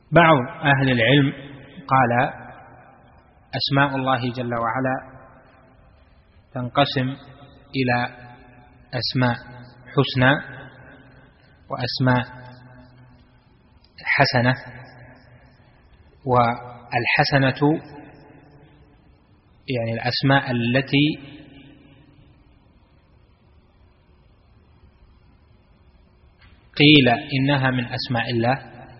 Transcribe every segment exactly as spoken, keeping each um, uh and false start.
بعض أهل العلم قال أسماء الله جل وعلا تنقسم إلى أسماء حسنى وأسماء حسنة، والحسنة يعني الأسماء التي قيل إنها من أسماء الله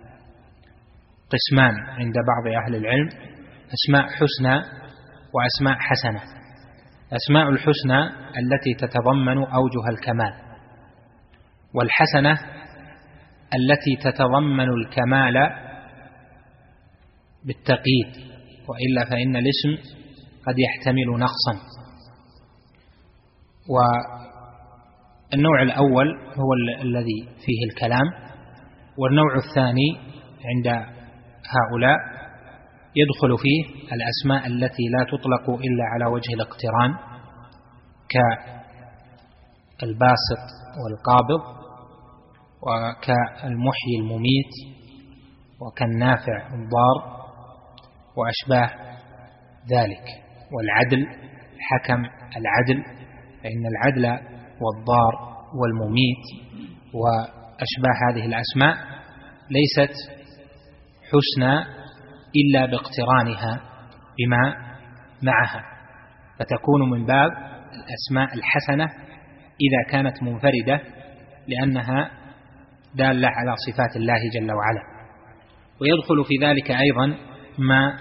قسمان عند بعض أهل العلم: أسماء حسنى وأسماء حسنة. أسماء الحسنى التي تتضمن أوجه الكمال، والحسنة التي تتضمن الكمال بالتقييد، وإلا فإن الاسم قد يحتمل نقصا. والنوع الأول هو الذي فيه الكلام، والنوع الثاني عند هؤلاء يدخل فيه الأسماء التي لا تطلق إلا على وجه الاقتران، كالباسط والقابض، وكالمحيي المميت، وكالنافع الضار، وأشباه ذلك، والعدل حكم العدل، فإن العدل والضار والمميت وأشباه هذه الأسماء ليست حسنى إلا باقترانها بما معها، فتكون من باب الأسماء الحسنة إذا كانت منفردة، لأنها دالة على صفات الله جل وعلا. ويدخل في ذلك أيضا ما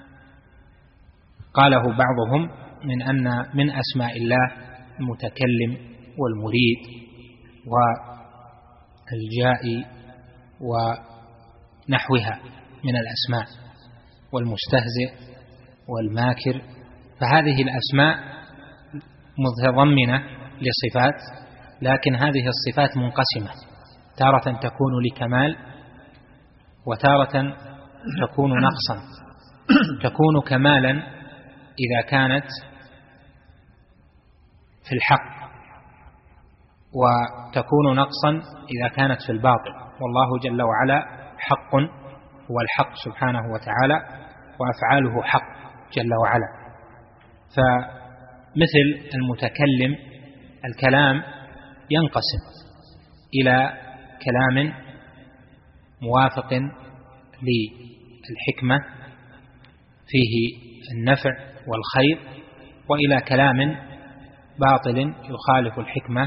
قاله بعضهم من أن من أسماء الله المتكلم والمريد والجائي ونحوها من الأسماء، والمستهزئ والماكر، فهذه الأسماء متضمنة لصفات، لكن هذه الصفات منقسمة، تارة تكون لكمال وتارة تكون نقصا. تكون كمالا إذا كانت في الحق، وتكون نقصا إذا كانت في الباطل، والله جل وعلا حق، هو الحق سبحانه وتعالى، وأفعاله حق جل وعلا. فمثل المتكلم، الكلام ينقسم إلى كلام موافق للحكمة فيه النفع والخير، وإلى كلام باطل يخالف الحكمة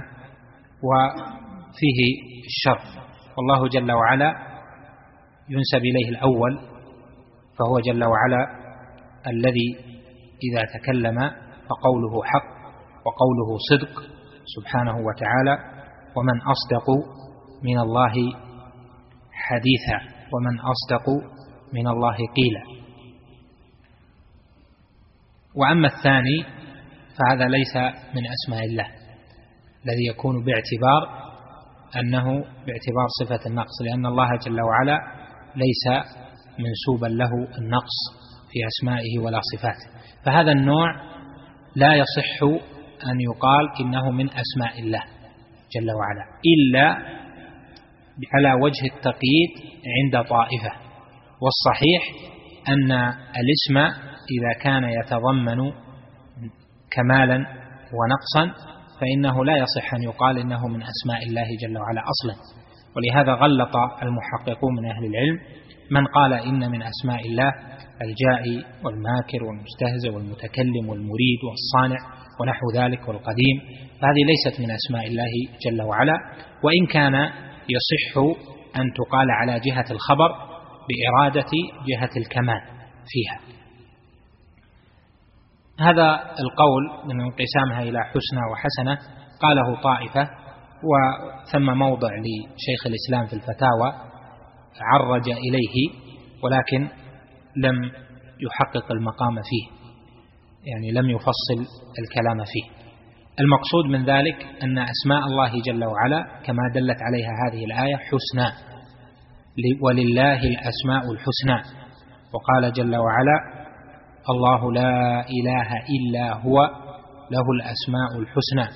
وفيه الشر، والله جل وعلا ينسب إليه الأول، فهو جل وعلا الذي إذا تكلم فقوله حق وقوله صدق سبحانه وتعالى: ومن أصدق من الله حديثا، ومن أصدق من الله قيلا. وأما الثاني فهذا ليس من أسماء الله، الذي يكون باعتبار أنه باعتبار صفة النقص، لأن الله جل وعلا ليس منسوبا له النقص في أسمائه ولا صفاته، فهذا النوع لا يصح أن يقال إنه من أسماء الله جل وعلا إلا على وجه التقييد عند طائفة. والصحيح أن الاسم إذا كان يتضمن كمالا ونقصا فإنه لا يصح أن يقال إنه من أسماء الله جل وعلا أصلا. ولهذا غلط المحققون من أهل العلم من قال إن من أسماء الله الجائي والماكر والمستهزئ والمتكلم والمريد والصانع ونحو ذلك والقديم، فهذه ليست من أسماء الله جل وعلا، وإن كان يصح أن تقال على جهة الخبر بإرادة جهة الكمال فيها. هذا القول من انقسامها إلى حسنى وحسنة قاله طائفة، وثم موضع لشيخ الإسلام في الفتاوى عرج إليه، ولكن لم يحقق المقام فيه، يعني لم يفصل الكلام فيه. المقصود من ذلك أن أسماء الله جل وعلا كما دلت عليها هذه الآية حسنى، ولله الأسماء الحسنى، وقال جل وعلا: الله لا إله إلا هو له الأسماء الحسنى.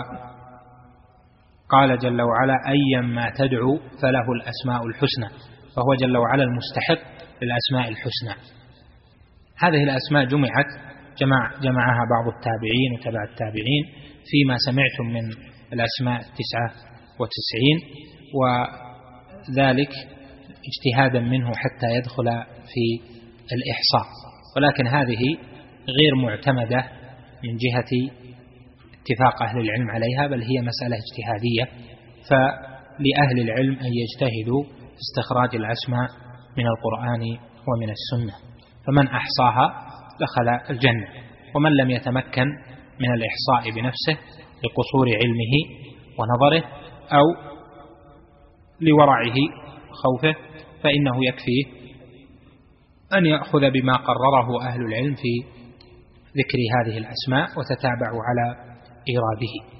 وقال جل وعلا: أيا ما تدعو فله الأسماء الحسنى. فهو جل وعلا المستحق للأسماء الحسنى. هذه الأسماء جمعت جمع جمعها بعض التابعين وتبع التابعين فيما سمعتم من الأسماء التسعة وتسعين، وذلك اجتهادا منه حتى يدخل في الإحصاء، ولكن هذه غير معتمدة من جهة اتفاق أهل العلم عليها، بل هي مسألة اجتهادية، فلأهل العلم أن يجتهدوا في استخراج الأسماء من القرآن ومن السنة، فمن أحصاها دخل الجنة، ومن لم يتمكن من الإحصاء بنفسه لقصور علمه ونظره أو لورعه خوفه فإنه يكفيه أن يأخذ بما قرره أهل العلم في ذكر هذه الأسماء وتتابعوا على إيراده.